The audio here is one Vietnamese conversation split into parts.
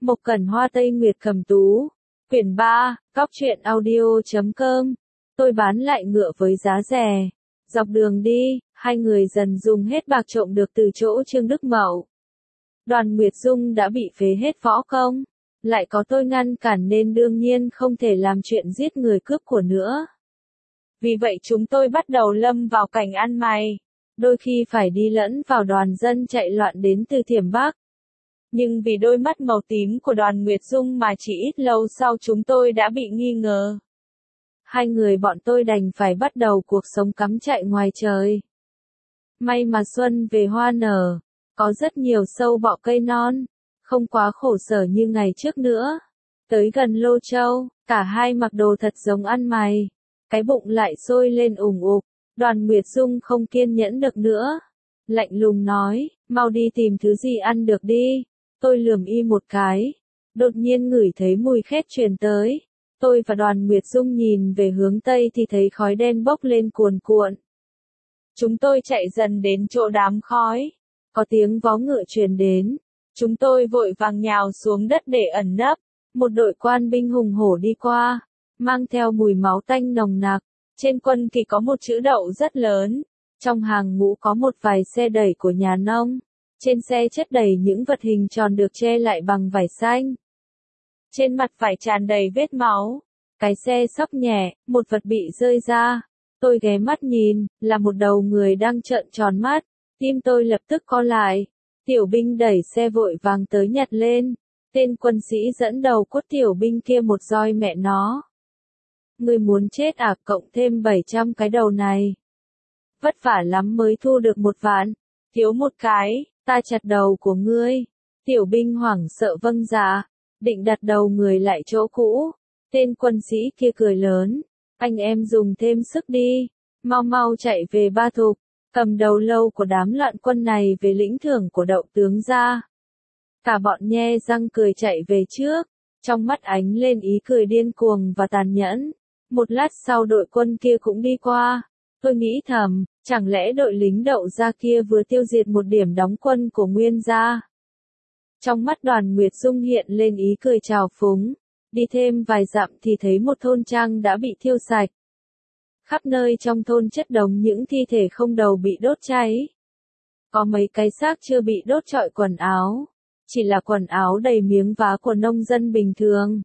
Mộc Cẩn Hoa Tây Nguyệt Cầm Tú. Quyển 3, Cóc truyện audio.com. Tôi bán lại ngựa với giá rẻ. Dọc đường đi, hai người dần dùng hết bạc trộm được từ chỗ Trương Đức Mậu. Đoàn Nguyệt Dung đã bị phế hết võ công. Lại có tôi ngăn cản nên đương nhiên không thể làm chuyện giết người cướp của nữa. Vì vậy chúng tôi bắt đầu lâm vào cảnh ăn mày. Đôi khi phải đi lẫn vào đoàn dân chạy loạn đến từ Thiểm Bắc. Nhưng vì đôi mắt màu tím của Đoàn Nguyệt Dung mà chỉ ít lâu sau chúng tôi đã bị nghi ngờ. Hai người bọn tôi đành phải bắt đầu cuộc sống cắm trại ngoài trời. May mà xuân về hoa nở, có rất nhiều sâu bọ cây non, không quá khổ sở như ngày trước nữa. Tới gần Lô Châu, cả hai mặc đồ thật giống ăn mày. Cái bụng lại sôi lên ủng ục. Đoàn Nguyệt Dung không kiên nhẫn được nữa. Lạnh lùng nói, mau đi tìm thứ gì ăn được đi. Tôi lườm y một cái. Đột nhiên ngửi thấy mùi khét truyền tới. Tôi và Đoàn Nguyệt Dung nhìn về hướng Tây thì thấy khói đen bốc lên cuồn cuộn. Chúng tôi chạy dần đến chỗ đám khói. Có tiếng vó ngựa truyền đến. Chúng tôi vội vàng nhào xuống đất để ẩn nấp. Một đội quan binh hùng hổ đi qua, mang theo mùi máu tanh nồng nặc. Trên quân kỳ có một chữ đậu rất lớn. Trong hàng ngũ có một vài xe đẩy của nhà nông. Trên xe chất đầy những vật hình tròn được che lại bằng vải xanh. Trên mặt vải tràn đầy vết máu. Cái xe xóc nhẹ, một vật bị rơi ra. Tôi ghé mắt nhìn, là một đầu người đang trợn tròn mắt. Tim tôi lập tức co lại. Tiểu binh đẩy xe vội vàng tới nhặt lên. Tên quân sĩ dẫn đầu quất tiểu binh kia một roi mẹ nó. Ngươi muốn chết à, cộng thêm 700 cái đầu này. Vất vả lắm mới thu được 1 vạn. Thiếu một cái, ta chặt đầu của ngươi. Tiểu binh hoảng sợ vâng dạ. Định đặt đầu người lại chỗ cũ. Tên quân sĩ kia cười lớn. Anh em dùng thêm sức đi. Mau mau chạy về Ba Thục. Cầm đầu lâu của đám loạn quân này về lĩnh thưởng của Đậu tướng ra. Cả bọn nhe răng cười chạy về trước. Trong mắt ánh lên ý cười điên cuồng và tàn nhẫn. Một lát sau đội quân kia cũng đi qua. Tôi nghĩ thầm, chẳng lẽ đội lính Đậu gia kia vừa tiêu diệt một điểm đóng quân của Nguyên gia. Trong mắt Đoàn Nguyệt Dung hiện lên ý cười trào phúng. Đi thêm vài dặm thì thấy một thôn trang đã bị thiêu sạch. Khắp nơi trong thôn chất đống những thi thể không đầu bị đốt cháy. Có mấy cái xác chưa bị đốt trọi quần áo. Chỉ là quần áo đầy miếng vá của nông dân bình thường.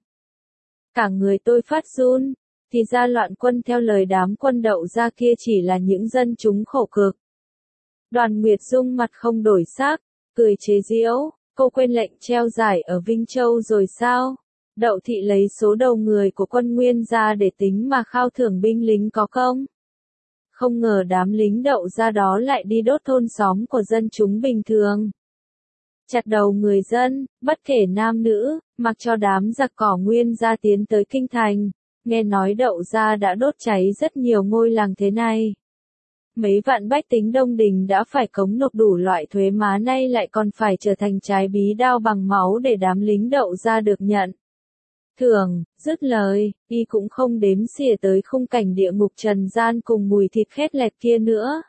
Cả người tôi phát run. Thì ra loạn quân theo lời đám quân Đậu gia kia chỉ là những dân chúng khổ cực. Đoàn Nguyệt Dung mặt không đổi sắc, cười chế giễu, cô quên lệnh treo giải ở Vinh Châu rồi sao? Đậu thị lấy số đầu người của quân Nguyên ra để tính mà khao thưởng binh lính có công. Không ngờ đám lính Đậu gia đó lại đi đốt thôn xóm của dân chúng bình thường. Chặt đầu người dân, bất kể nam nữ, mặc cho đám giặc cỏ Nguyên gia tiến tới kinh thành. Nghe nói Đậu gia đã đốt cháy rất nhiều ngôi làng thế này. Mấy vạn bách tính Đông Đình đã phải cống nộp đủ loại thuế má, nay lại còn phải trở thành trái bí đao bằng máu để đám lính Đậu gia được nhận thưởng. Dứt lời, y cũng không đếm xỉa tới khung cảnh địa ngục trần gian cùng mùi thịt khét lẹt kia nữa.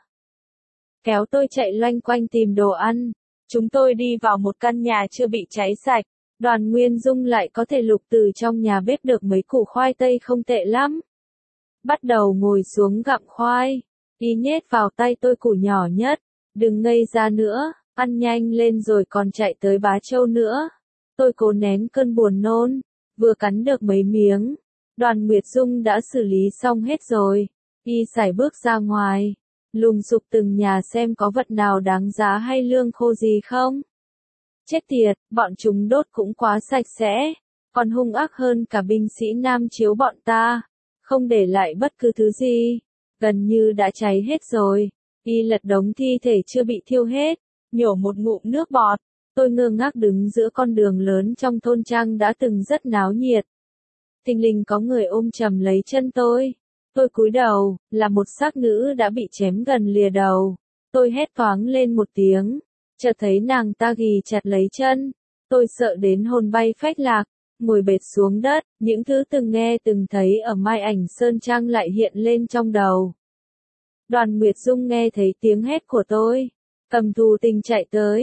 Kéo tôi chạy loanh quanh tìm đồ ăn. Chúng tôi đi vào một căn nhà chưa bị cháy sạch. Đoàn Nguyên Dung lại có thể lục từ trong nhà bếp được mấy củ khoai tây không tệ lắm. Bắt đầu ngồi xuống gặm khoai. Y nhét vào tay tôi củ nhỏ nhất. Đừng ngây ra nữa, ăn nhanh lên rồi còn chạy tới Bá Châu nữa. Tôi cố nén cơn buồn nôn. Vừa cắn được mấy miếng. Đoàn Nguyệt Dung đã xử lý xong hết rồi. Y sải bước ra ngoài. Lùng sục từng nhà xem có vật nào đáng giá hay lương khô gì không. Chết tiệt, bọn chúng đốt cũng quá sạch sẽ. Còn hung ác hơn cả binh sĩ Nam Chiếu bọn ta. Không để lại bất cứ thứ gì. Gần như đã cháy hết rồi. Y lật đống thi thể chưa bị thiêu hết. Nhổ một ngụm nước bọt. Tôi ngơ ngác đứng giữa con đường lớn trong thôn trang đã từng rất náo nhiệt. Thình lình có người ôm chầm lấy chân tôi. Tôi cúi đầu, là một xác nữ đã bị chém gần lìa đầu. Tôi hét toáng lên một tiếng. Chợt thấy nàng ta ghì chặt lấy chân. Tôi sợ đến hồn bay phách lạc. Ngồi bệt xuống đất. Những thứ từng nghe từng thấy ở Mai Ảnh Sơn Trang lại hiện lên trong đầu. Đoàn Nguyệt Dung nghe thấy tiếng hét của tôi. Cầm thù tình chạy tới.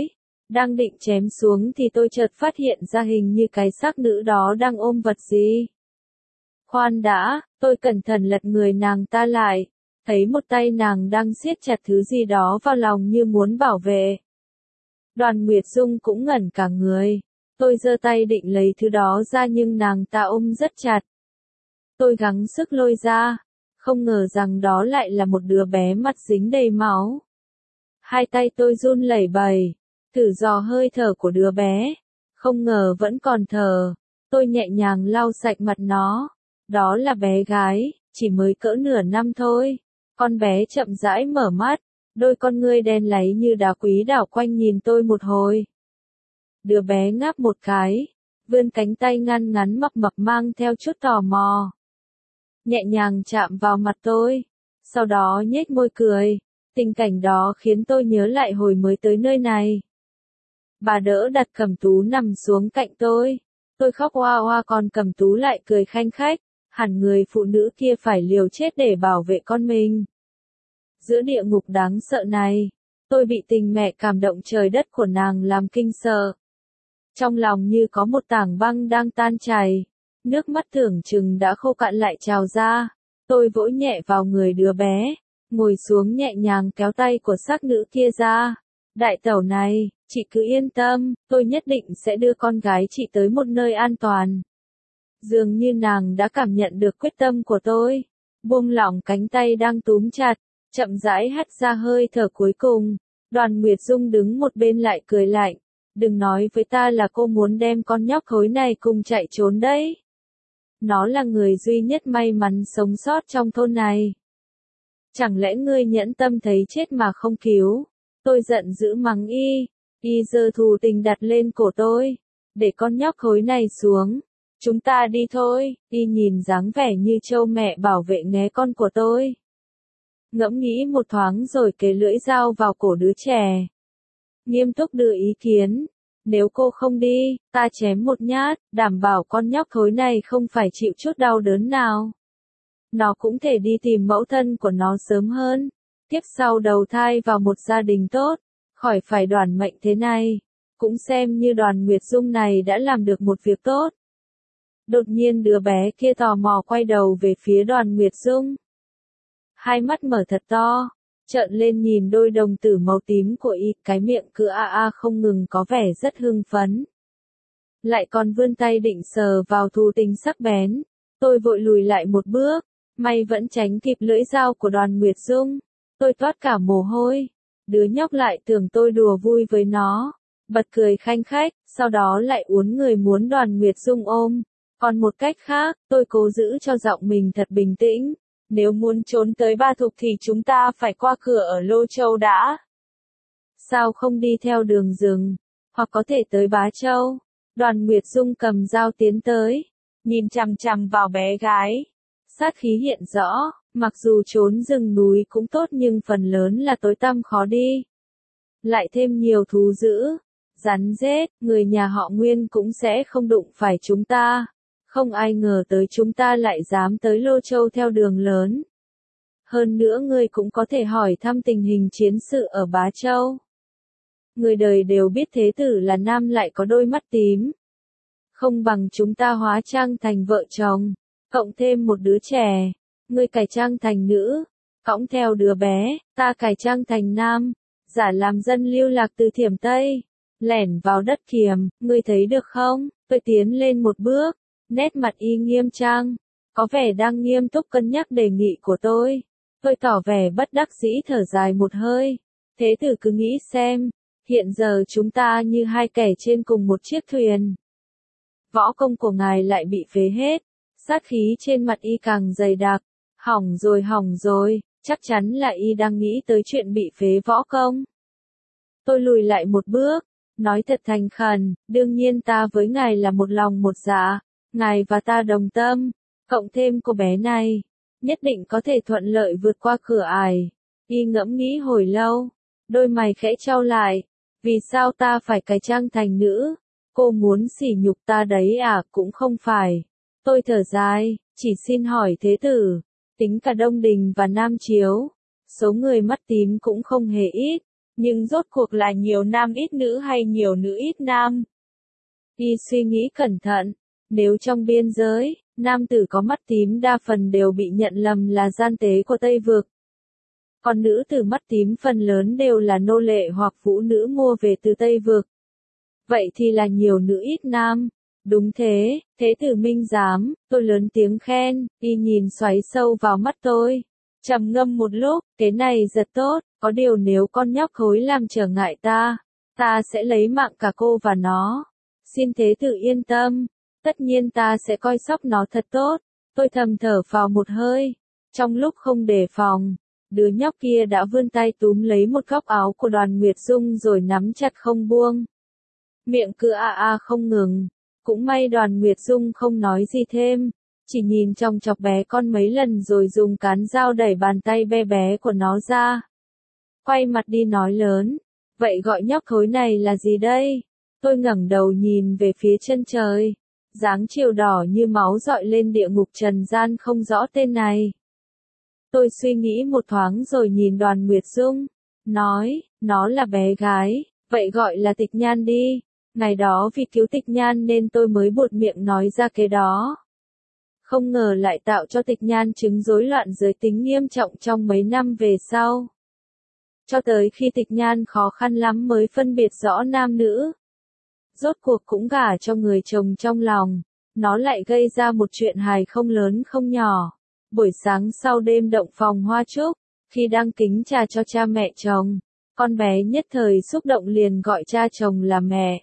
Đang định chém xuống thì tôi chợt phát hiện ra hình như cái xác nữ đó đang ôm vật gì. Khoan đã, tôi cẩn thận lật người nàng ta lại, thấy một tay nàng đang siết chặt thứ gì đó vào lòng như muốn bảo vệ. Đoàn Nguyệt Dung cũng ngẩn cả người. Tôi giơ tay định lấy thứ đó ra nhưng nàng ta ôm rất chặt. Tôi gắng sức lôi ra, không ngờ rằng đó lại là một đứa bé mặt dính đầy máu. Hai tay tôi run lẩy bẩy, thử dò hơi thở của đứa bé, không ngờ vẫn còn thở. Tôi nhẹ nhàng lau sạch mặt nó. Đó là bé gái, chỉ mới cỡ nửa năm thôi. Con bé chậm rãi mở mắt, đôi con ngươi đen láy như đá quý đảo quanh nhìn tôi một hồi. Đứa bé ngáp một cái, vươn cánh tay ngăn ngắn mập mập mang theo chút tò mò. Nhẹ nhàng chạm vào mặt tôi, sau đó nhếch môi cười. Tình cảnh đó khiến tôi nhớ lại hồi mới tới nơi này. Bà đỡ đặt Cẩm Tú nằm xuống cạnh tôi. Tôi khóc oa oa còn Cẩm Tú lại cười khanh khách. Hẳn người phụ nữ kia phải liều chết để bảo vệ con mình. Giữa địa ngục đáng sợ này, tôi bị tình mẹ cảm động trời đất của nàng làm kinh sợ. Trong lòng như có một tảng băng đang tan chảy, nước mắt tưởng chừng đã khô cạn lại trào ra. Tôi vỗ nhẹ vào người đứa bé, ngồi xuống nhẹ nhàng kéo tay của xác nữ kia ra. Đại tẩu này, chị cứ yên tâm, tôi nhất định sẽ đưa con gái chị tới một nơi an toàn. Dường như nàng đã cảm nhận được quyết tâm của tôi, buông lỏng cánh tay đang túm chặt, chậm rãi hắt ra hơi thở cuối cùng. Đoàn Nguyệt Dung đứng một bên lại cười lạnh, đừng nói với ta là cô muốn đem con nhóc khối này cùng chạy trốn đấy. Nó là người duy nhất may mắn sống sót trong thôn này. Chẳng lẽ ngươi nhẫn tâm thấy chết mà không cứu? Tôi giận dữ mắng y giơ thù tình đặt lên cổ tôi, để con nhóc khối này xuống. Chúng ta đi thôi, y nhìn dáng vẻ như trâu mẹ bảo vệ nghé con của tôi. Ngẫm nghĩ một thoáng rồi kề lưỡi dao vào cổ đứa trẻ. Nghiêm túc đưa ý kiến, nếu cô không đi, ta chém một nhát, đảm bảo con nhóc thối này không phải chịu chút đau đớn nào. Nó cũng thể đi tìm mẫu thân của nó sớm hơn, tiếp sau đầu thai vào một gia đình tốt, khỏi phải đoản mệnh thế này. Cũng xem như Đoàn Nguyệt Dung này đã làm được một việc tốt. Đột nhiên đứa bé kia tò mò quay đầu về phía Đoàn Nguyệt Dung. Hai mắt mở thật to, trợn lên nhìn đôi đồng tử màu tím của y, cái miệng cứ không ngừng có vẻ rất hưng phấn. Lại còn vươn tay định sờ vào thù tình sắc bén. Tôi vội lùi lại một bước, may vẫn tránh kịp lưỡi dao của Đoàn Nguyệt Dung. Tôi toát cả mồ hôi. Đứa nhóc lại tưởng tôi đùa vui với nó, bật cười khanh khách, sau đó lại uốn người muốn Đoàn Nguyệt Dung ôm. Còn một cách khác, tôi cố giữ cho giọng mình thật bình tĩnh. Nếu muốn trốn tới Ba Thục thì chúng ta phải qua cửa ở Lô Châu đã. Sao không đi theo đường rừng, hoặc có thể tới Bá Châu? Đoàn Nguyệt Dung cầm dao tiến tới, nhìn chằm chằm vào bé gái. Sát khí hiện rõ, mặc dù trốn rừng núi cũng tốt nhưng phần lớn là tối tăm khó đi. Lại thêm nhiều thú dữ, rắn rết, người nhà họ Nguyên cũng sẽ không đụng phải chúng ta. Không ai ngờ tới chúng ta lại dám tới Lô Châu theo đường lớn. Hơn nữa ngươi cũng có thể hỏi thăm tình hình chiến sự ở Bá Châu. Người đời đều biết thế tử là nam lại có đôi mắt tím. Không bằng chúng ta hóa trang thành vợ chồng, cộng thêm một đứa trẻ. Ngươi cải trang thành nữ, cõng theo đứa bé, ta cải trang thành nam, giả làm dân lưu lạc từ Thiểm Tây, lẻn vào đất Kiềm, ngươi thấy được không? Tôi tiến lên một bước, nét mặt y nghiêm trang, có vẻ đang nghiêm túc cân nhắc đề nghị của tôi. Tôi tỏ vẻ bất đắc dĩ thở dài một hơi. Thế tử cứ nghĩ xem, hiện giờ chúng ta như hai kẻ trên cùng một chiếc thuyền. Võ công của ngài lại bị phế hết, sát khí trên mặt y càng dày đặc. Hỏng rồi, chắc chắn là y đang nghĩ tới chuyện bị phế võ công. Tôi lùi lại một bước, nói thật thành khẩn, đương nhiên ta với ngài là một lòng một dạ, ngài và ta đồng tâm, cộng thêm cô bé này, nhất định có thể thuận lợi vượt qua cửa ải. Y ngẫm nghĩ hồi lâu, đôi mày khẽ chau lại, vì sao ta phải cải trang thành nữ? Cô muốn sỉ nhục ta đấy à? Cũng không phải. Tôi thở dài, chỉ xin hỏi thế tử, tính cả Đông Đình và Nam Chiếu, số người mắt tím cũng không hề ít, Nhưng rốt cuộc là nhiều nam ít nữ hay nhiều nữ ít nam? Y suy nghĩ cẩn thận, nếu trong biên giới, nam tử có mắt tím đa phần đều bị nhận lầm là gian tế của Tây Vực. Còn nữ tử mắt tím phần lớn đều là nô lệ hoặc phụ nữ mua về từ Tây Vực. Vậy thì là nhiều nữ ít nam. Đúng thế, thế tử minh giám, tôi lớn tiếng khen, y nhìn xoáy sâu vào mắt tôi. Trầm ngâm một lúc, cái này rất tốt, có điều nếu con nhóc khối làm trở ngại ta sẽ lấy mạng cả cô và nó. Xin thế tử yên tâm, tất nhiên ta sẽ coi sóc nó thật tốt. Tôi thầm thở phào một hơi. Trong lúc không đề phòng, đứa nhóc kia đã vươn tay túm lấy một góc áo của Đoàn Nguyệt Dung rồi nắm chặt không buông. Miệng cứ không ngừng. Cũng may Đoàn Nguyệt Dung không nói gì thêm, chỉ nhìn trong chọc bé con mấy lần rồi dùng cán dao đẩy bàn tay bé bé của nó ra. Quay mặt đi nói lớn, vậy gọi nhóc thối này là gì đây? Tôi ngẩng đầu nhìn về phía chân trời, dáng chiều đỏ như máu dọi lên địa ngục trần gian không rõ tên này. Tôi suy nghĩ một thoáng rồi nhìn Đoàn Nguyệt Dung, nói, nó là bé gái, vậy gọi là Tịch Nhan đi. Ngày đó vì cứu Tịch Nhan nên tôi mới buột miệng nói ra cái đó. Không ngờ lại tạo cho Tịch Nhan chứng rối loạn giới tính nghiêm trọng trong mấy năm về sau. Cho tới khi Tịch Nhan khó khăn lắm mới phân biệt rõ nam nữ. Rốt cuộc cũng gả cho người chồng trong lòng, nó lại gây ra một chuyện hài không lớn không nhỏ. Buổi sáng sau đêm động phòng hoa trúc, khi đang kính trà cho cha mẹ chồng, con bé nhất thời xúc động liền gọi cha chồng là mẹ.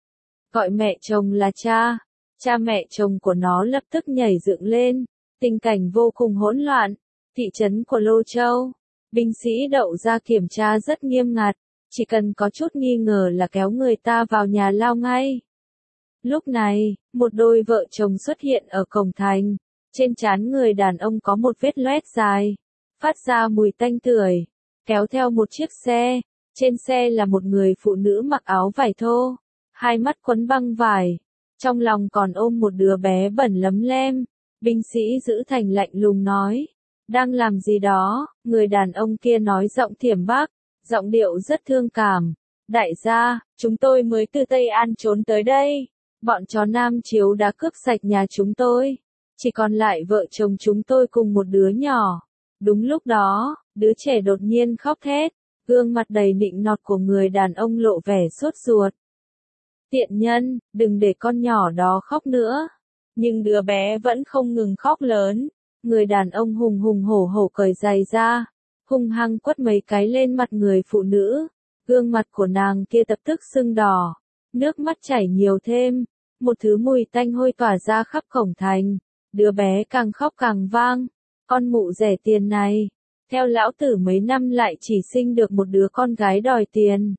Gọi mẹ chồng là cha mẹ chồng của nó lập tức nhảy dựng lên, tình cảnh vô cùng hỗn loạn. Thị trấn của Lô Châu, binh sĩ đậu ra kiểm tra rất nghiêm ngặt, chỉ cần có chút nghi ngờ là kéo người ta vào nhà lao ngay. Lúc này, một đôi vợ chồng xuất hiện ở cổng thành, trên trán người đàn ông có một vết loét dài, phát ra mùi tanh tưởi, kéo theo một chiếc xe, trên xe là một người phụ nữ mặc áo vải thô. Hai mắt quấn băng vải, trong lòng còn ôm một đứa bé bẩn lấm lem. Binh sĩ giữ thành lạnh lùng nói, đang làm gì đó? Người đàn ông kia nói giọng thiểm bắc, giọng điệu rất thương cảm. Đại gia, chúng tôi mới từ Tây An trốn tới đây. Bọn chó Nam Chiếu đã cướp sạch nhà chúng tôi. Chỉ còn lại vợ chồng chúng tôi cùng một đứa nhỏ. Đúng lúc đó, đứa trẻ đột nhiên khóc thét. Gương mặt đầy nịnh nọt của người đàn ông lộ vẻ sốt ruột. Tiện nhân, đừng để con nhỏ đó khóc nữa. Nhưng đứa bé vẫn không ngừng khóc lớn. Người đàn ông hùng hùng hổ hổ cởi giày ra, hung hăng quất mấy cái lên mặt người phụ nữ. Gương mặt của nàng kia lập tức sưng đỏ, nước mắt chảy nhiều thêm. Một thứ mùi tanh hôi tỏa ra khắp cổng thành. Đứa bé càng khóc càng vang. Con mụ rẻ tiền này, theo lão tử mấy năm lại chỉ sinh được một đứa con gái đòi tiền.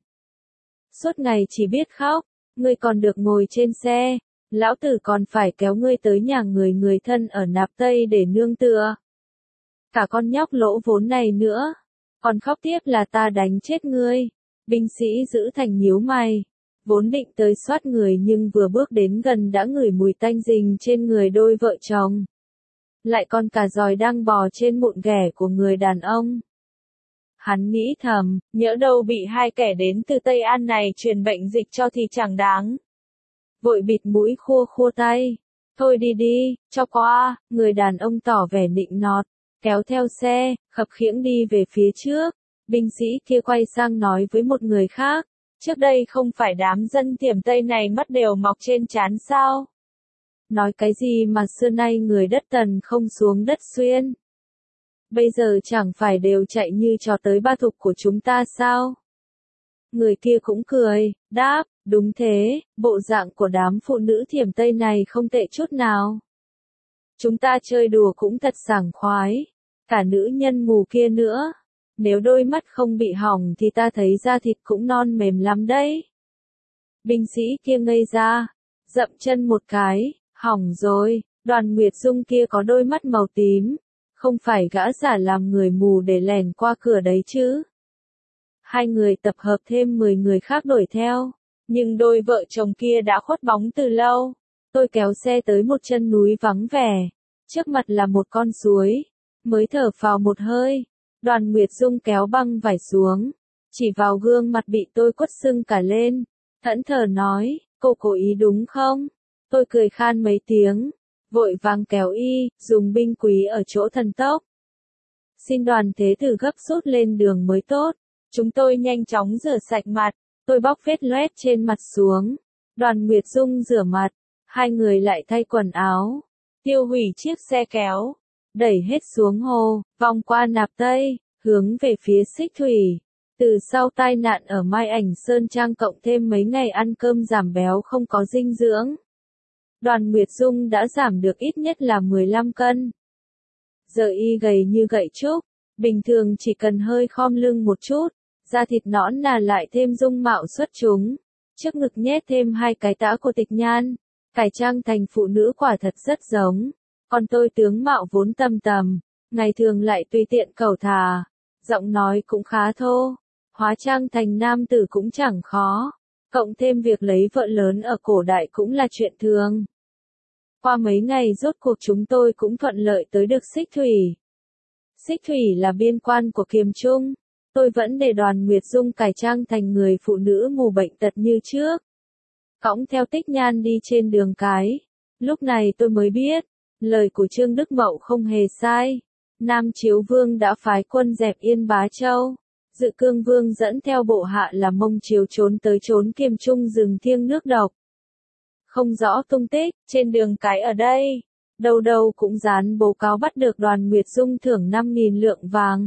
Suốt ngày chỉ biết khóc. Ngươi còn được ngồi trên xe, lão tử còn phải kéo ngươi tới nhà người thân ở Nạp Tây để nương tựa. Cả con nhóc lỗ vốn này nữa, còn khóc tiếp là ta đánh chết ngươi. Binh sĩ giữ thành nhíu mày, vốn định tới soát người nhưng vừa bước đến gần đã ngửi mùi tanh rình trên người đôi vợ chồng. Lại còn cả giòi đang bò trên mụn ghẻ của người đàn ông. Hắn nghĩ thầm, nhỡ đâu bị hai kẻ đến từ Tây An này truyền bệnh dịch cho thì chẳng đáng. Vội bịt mũi khua khua tay. Thôi đi đi, cho qua, người đàn ông tỏ vẻ nịnh nọt, kéo theo xe, khập khiễng đi về phía trước. Binh sĩ kia quay sang nói với một người khác, trước đây không phải đám dân Thiểm Tây này mắt đều mọc trên trán sao? Nói cái gì mà xưa nay người đất Tần không xuống đất Xuyên? Bây giờ chẳng phải đều chạy như chó tới Ba Thục của chúng ta sao? Người kia cũng cười, đáp, đúng thế, bộ dạng của đám phụ nữ Thiểm Tây này không tệ chút nào. Chúng ta chơi đùa cũng thật sảng khoái, cả nữ nhân mù kia nữa. Nếu đôi mắt không bị hỏng thì ta thấy da thịt cũng non mềm lắm đấy. Binh sĩ kia ngây ra, dậm chân một cái, hỏng rồi, Đoàn Nguyệt Dung kia có đôi mắt màu tím. Không phải gã giả làm người mù để lèn qua cửa đấy chứ. Hai người tập hợp thêm 10 người khác đuổi theo. Nhưng đôi vợ chồng kia đã khuất bóng từ lâu. Tôi kéo xe tới một chân núi vắng vẻ. Trước mặt là một con suối. Mới thở phào một hơi. Đoàn Nguyệt Dung kéo băng vải xuống. chỉ vào gương mặt bị tôi quất sưng cả lên, thẫn thờ nói, cô cố ý đúng không? Tôi cười khan mấy tiếng, vội vàng kéo y, dùng binh quý ở chỗ thần tốc. Xin đoàn thế tử gấp rút lên đường mới tốt. Chúng tôi nhanh chóng rửa sạch mặt, tôi bóc vết loét trên mặt xuống. Đoàn Nguyệt Dung rửa mặt, hai người lại thay quần áo, tiêu hủy chiếc xe kéo, đẩy hết xuống hồ, vòng qua nạp Tây, hướng về phía Xích Thủy. Từ sau tai nạn ở Mai Ảnh Sơn Trang cộng thêm mấy ngày ăn cơm giảm béo không có dinh dưỡng, Đoàn Nguyệt Dung đã giảm được ít nhất là 15 cân. Giờ y gầy như gậy trúc, bình thường chỉ cần hơi khom lưng một chút, da thịt nõn nà lại thêm dung mạo xuất chúng, trước ngực nhét thêm hai cái tã của Tịch Nhan, cải trang thành phụ nữ quả thật rất giống. Còn tôi tướng mạo vốn tầm tầm, ngày thường lại tùy tiện cẩu thả, giọng nói cũng khá thô, hóa trang thành nam tử cũng chẳng khó, cộng thêm việc lấy vợ lớn ở cổ đại cũng là chuyện thường. Qua mấy ngày rốt cuộc chúng tôi cũng thuận lợi tới được Xích Thủy. Xích Thủy là biên quan của Kiềm Trung, tôi vẫn để Đoàn Nguyệt Dung cải trang thành người phụ nữ mù bệnh tật như trước. Cõng theo Tích Nhan đi trên đường cái, lúc này tôi mới biết, lời của Trương Đức Mậu không hề sai. Nam Chiếu Vương đã phái quân dẹp Yên Bá Châu, Dự Cương Vương dẫn theo bộ hạ là Mông Chiếu trốn tới trốn Kiềm Trung rừng thiêng nước độc. Không rõ tung tích, trên đường cái ở đây, đâu đâu cũng dán bố cáo bắt được Đoàn Nguyệt Dung thưởng 5.000 lượng vàng.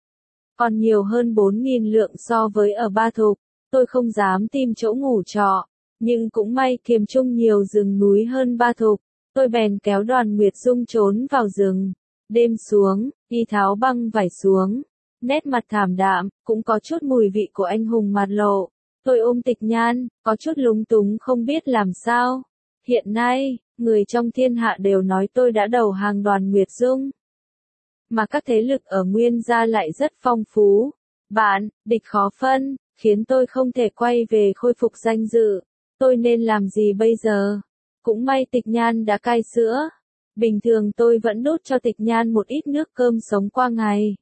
Còn nhiều hơn 4.000 lượng so với ở Ba Thục, tôi không dám tìm chỗ ngủ trọ, nhưng cũng may Kiềm Trung nhiều rừng núi hơn Ba Thục, tôi bèn kéo Đoàn Nguyệt Dung trốn vào rừng. Đêm xuống, y tháo băng vải xuống, nét mặt thảm đạm, cũng có chút mùi vị của anh hùng mặt lộ. Tôi ôm Tịch Nhan, có chút lúng túng không biết làm sao. Hiện nay, người trong thiên hạ đều nói tôi đã đầu hàng Đoàn Nguyệt Dung. Mà các thế lực ở Nguyên gia lại rất phong phú. Bạn, địch khó phân, khiến tôi không thể quay về khôi phục danh dự. Tôi nên làm gì bây giờ? Cũng may Tịch Nhan đã cai sữa. Bình thường tôi vẫn đút cho Tịch Nhan một ít nước cơm sống qua ngày.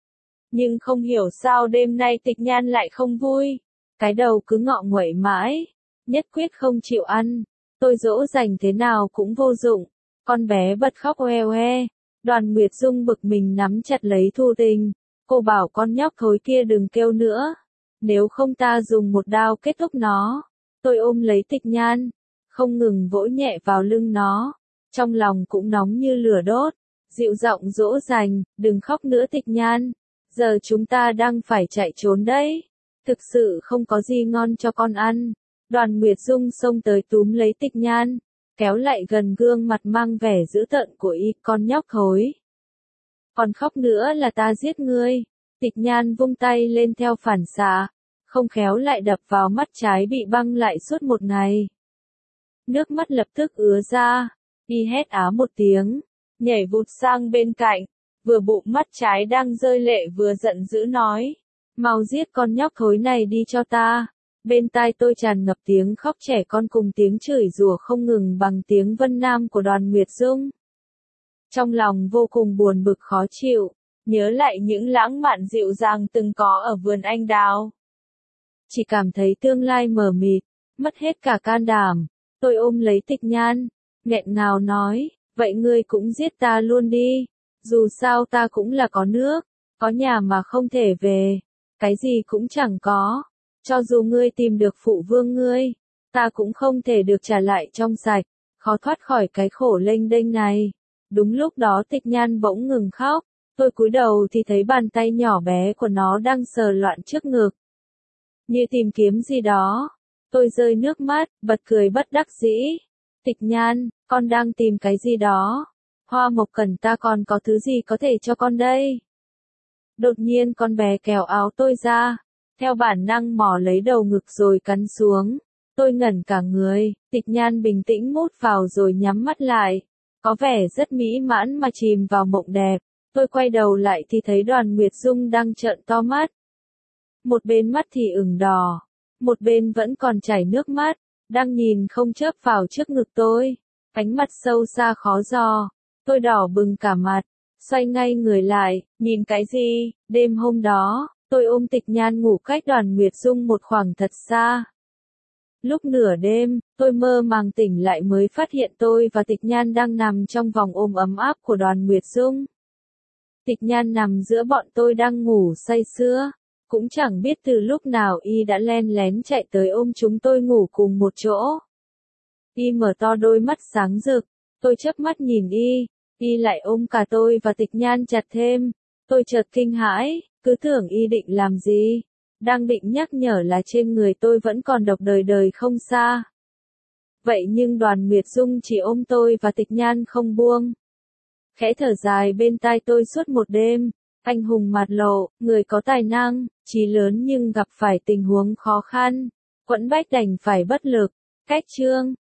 Nhưng không hiểu sao đêm nay Tịch Nhan lại không vui. Cái đầu cứ ngọ nguậy mãi, nhất quyết không chịu ăn. Tôi dỗ dành thế nào cũng vô dụng. Con bé bật khóc oe oe. Đoàn Nguyệt Dung bực mình nắm chặt lấy Thu Tình. Cô bảo con nhóc thối kia đừng kêu nữa. Nếu không ta dùng một đao kết thúc nó. Tôi ôm lấy Tịch Nhan, không ngừng vỗ nhẹ vào lưng nó. Trong lòng cũng nóng như lửa đốt. Dịu giọng dỗ dành, đừng khóc nữa Tịch Nhan. Giờ chúng ta đang phải chạy trốn đấy. Thực sự không có gì ngon cho con ăn. Đoàn Nguyệt Dung xông tới túm lấy Tịch Nhan, kéo lại gần gương mặt mang vẻ dữ tợn của y, con nhóc thối. Còn khóc nữa là ta giết ngươi. Tịch Nhan vung tay lên theo phản xạ, không khéo lại đập vào mắt trái bị băng lại suốt một ngày. Nước mắt lập tức ứa ra, y hét á một tiếng, nhảy vụt sang bên cạnh, vừa bụng mắt trái đang rơi lệ vừa giận dữ nói. Mau giết con nhóc thối này đi cho ta. Bên tai tôi tràn ngập tiếng khóc trẻ con cùng tiếng chửi rủa không ngừng bằng tiếng Vân Nam của Đoàn Nguyệt Dung. Trong lòng vô cùng buồn bực khó chịu, nhớ lại những lãng mạn dịu dàng từng có ở vườn anh đào. Chỉ cảm thấy tương lai mờ mịt, mất hết cả can đảm. Tôi ôm lấy Tịch Nhan, nghẹn ngào nói, vậy ngươi cũng giết ta luôn đi. Dù sao ta cũng là có nước, có nhà mà không thể về. Cái gì cũng chẳng có. Cho dù ngươi tìm được phụ vương ngươi, ta cũng không thể được trả lại trong sạch, khó thoát khỏi cái khổ lênh đênh này. Đúng lúc đó Tịch Nhan bỗng ngừng khóc, tôi cúi đầu thì thấy bàn tay nhỏ bé của nó đang sờ loạn trước ngực. Như tìm kiếm gì đó, tôi rơi nước mắt, bật cười bất đắc dĩ. Tịch Nhan, con đang tìm cái gì đó? Hoa Mộc Cẩn ta còn có thứ gì có thể cho con đây? Đột nhiên con bé kéo áo tôi ra, theo bản năng mò lấy đầu ngực rồi cắn xuống. Tôi ngẩn cả người, Tịch Nhan bình tĩnh mút vào rồi nhắm mắt lại. Có vẻ rất mỹ mãn mà chìm vào mộng đẹp. Tôi quay đầu lại thì thấy Đoàn Nguyệt Dung đang trợn to mắt. Một bên mắt thì ửng đỏ, một bên vẫn còn chảy nước mắt, đang nhìn không chớp vào trước ngực tôi. Ánh mắt sâu xa khó dò, tôi đỏ bừng cả mặt, xoay ngay người lại, nhìn cái gì? Đêm hôm đó, Tôi ôm Tịch Nhan ngủ cách Đoàn Nguyệt Dung một khoảng thật xa. Lúc nửa đêm, tôi mơ màng tỉnh lại mới phát hiện tôi và Tịch Nhan đang nằm trong vòng ôm ấm áp của Đoàn Nguyệt Dung. Tịch Nhan nằm giữa bọn tôi đang ngủ say sưa, cũng chẳng biết từ lúc nào y đã len lén chạy tới ôm chúng tôi ngủ cùng một chỗ. Y mở to đôi mắt sáng rực, tôi chớp mắt nhìn y lại ôm cả tôi và Tịch Nhan chặt thêm. Tôi chợt kinh hãi, cứ tưởng y định làm gì, đang định nhắc nhở là trên người tôi vẫn còn độc đời đời không xa. Vậy nhưng Đoàn Nguyệt Dung chỉ ôm tôi và Tịch Nhan không buông. Khẽ thở dài bên tai tôi suốt một đêm, anh hùng mạt lộ, người có tài năng, chí lớn nhưng gặp phải tình huống khó khăn, quẫn bách đành phải bất lực. Cách chương